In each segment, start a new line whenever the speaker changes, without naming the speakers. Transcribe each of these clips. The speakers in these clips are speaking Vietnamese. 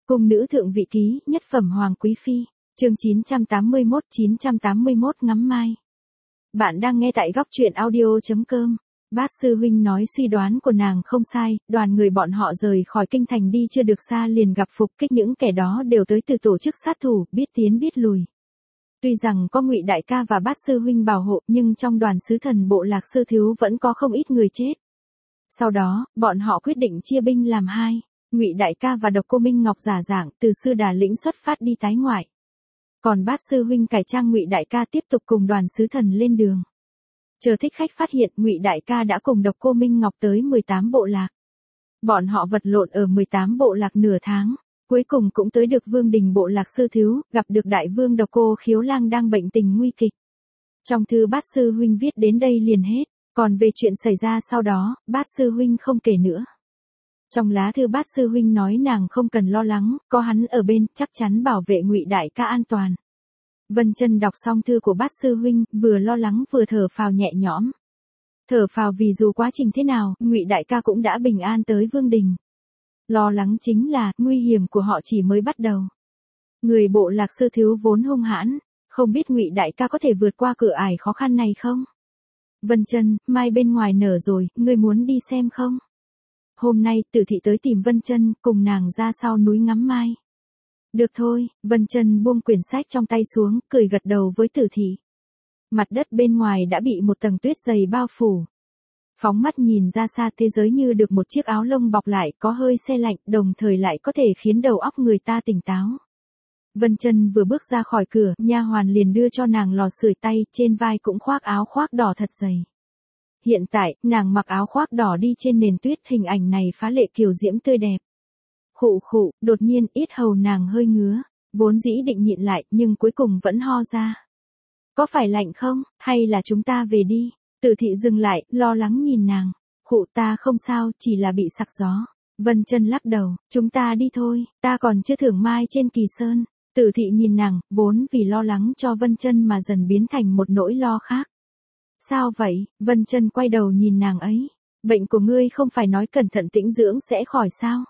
Cung nữ thượng vị ký, nhất phẩm hoàng quý phi, chương 981 ngắm mai. Bạn đang nghe tại góc truyện audio.com. Bát sư huynh nói suy đoán của nàng không sai, đoàn người bọn họ rời khỏi kinh thành đi chưa được xa liền gặp phục kích, những kẻ đó đều tới từ tổ chức sát thủ, biết tiến biết lùi. Tuy rằng có Ngụy đại ca và Bát sư huynh bảo hộ, nhưng trong đoàn sứ thần bộ Lạc Sư thiếu vẫn có không ít người chết. Sau đó, bọn họ quyết định chia binh làm hai. Ngụy đại ca và Độc Cô Minh Ngọc giả dạng từ Sư Đà Lĩnh xuất phát đi tái ngoại. Còn Bát sư huynh cải trang Ngụy đại ca tiếp tục cùng đoàn sứ thần lên đường. Chờ thích khách phát hiện, Ngụy đại ca đã cùng Độc Cô Minh Ngọc tới 18 bộ lạc. Bọn họ vật lộn ở 18 bộ lạc nửa tháng, cuối cùng cũng tới được Vương đình bộ Lạc Sư thiếu, gặp được đại vương Độc Cô Khiếu Lang đang bệnh tình nguy kịch. Trong thư Bát sư huynh viết đến đây liền hết, còn về chuyện xảy ra sau đó, Bát sư huynh không kể nữa. Trong lá thư Bát sư huynh nói nàng không cần lo lắng, có hắn ở bên, chắc chắn bảo vệ Ngụy đại ca an toàn. Vân Chân đọc xong thư của Bát sư huynh, vừa lo lắng vừa thở phào nhẹ nhõm. Thở phào vì dù quá trình thế nào, Ngụy đại ca cũng đã bình an tới Vương đình. Lo lắng chính là, nguy hiểm của họ chỉ mới bắt đầu. Người bộ Lạc Sư thiếu vốn hung hãn, không biết Ngụy đại ca có thể vượt qua cửa ải khó khăn này không? Vân Chân, mai bên ngoài nở rồi, ngươi muốn đi xem không? Hôm nay, Tử thị tới tìm Vân Chân, cùng nàng ra sau núi ngắm mai. Được thôi, Vân Chân buông quyển sách trong tay xuống, cười gật đầu với Tử thị. Mặt đất bên ngoài đã bị một tầng tuyết dày bao phủ. Phóng mắt nhìn ra xa, thế giới như được một chiếc áo lông bọc lại, có hơi se lạnh, đồng thời lại có thể khiến đầu óc người ta tỉnh táo. Vân Chân vừa bước ra khỏi cửa, nha hoàn liền đưa cho nàng lò sưởi tay, trên vai cũng khoác áo khoác đỏ thật dày. Hiện tại, nàng mặc áo khoác đỏ đi trên nền tuyết, hình ảnh này phá lệ kiều diễm tươi đẹp. Khụ khụ, đột nhiên yết hầu nàng hơi ngứa, vốn dĩ định nhịn lại, nhưng cuối cùng vẫn ho ra. Có phải lạnh không, hay là chúng ta về đi? Tử thị dừng lại, lo lắng nhìn nàng. Khụ, ta không sao, chỉ là bị sặc gió. Vân Chân lắc đầu, chúng ta đi thôi, ta còn chưa thưởng mai trên Kỳ Sơn. Tử thị nhìn nàng, vốn vì lo lắng cho Vân Chân mà dần biến thành một nỗi lo khác. Sao vậy? Vân Chân quay đầu nhìn nàng ấy. Bệnh của ngươi không phải nói cẩn thận tĩnh dưỡng sẽ khỏi sao?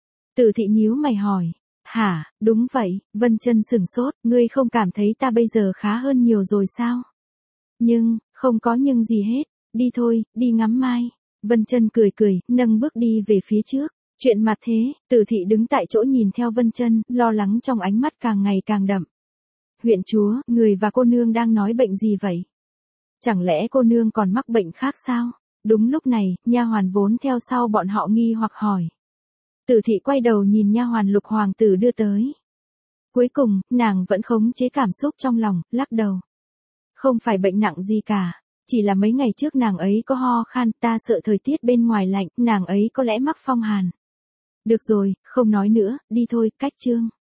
Tử thị nhíu mày hỏi. Hả, đúng vậy, Vân Chân sửng sốt, ngươi không cảm thấy ta bây giờ khá hơn nhiều rồi sao? Nhưng, không có nhưng gì hết, đi thôi, đi ngắm mai. Vân Chân cười cười, nâng bước đi về phía trước. Chuyện mặt thế, Tử thị đứng tại chỗ nhìn theo Vân Chân, lo lắng trong ánh mắt càng ngày càng đậm. Huyện chúa, người và cô nương đang nói bệnh gì vậy? Chẳng lẽ cô nương còn mắc bệnh khác sao? Đúng lúc này, nha hoàn vốn theo sau bọn họ nghi hoặc hỏi. Tử thị quay đầu nhìn nha hoàn Lục hoàng tử đưa tới. Cuối cùng, nàng vẫn khống chế cảm xúc trong lòng, lắc đầu. Không phải bệnh nặng gì cả, chỉ là mấy ngày trước nàng ấy có ho khan, ta sợ thời tiết bên ngoài lạnh, nàng ấy có lẽ mắc phong hàn. Được rồi, không nói nữa, đi thôi, cách chương.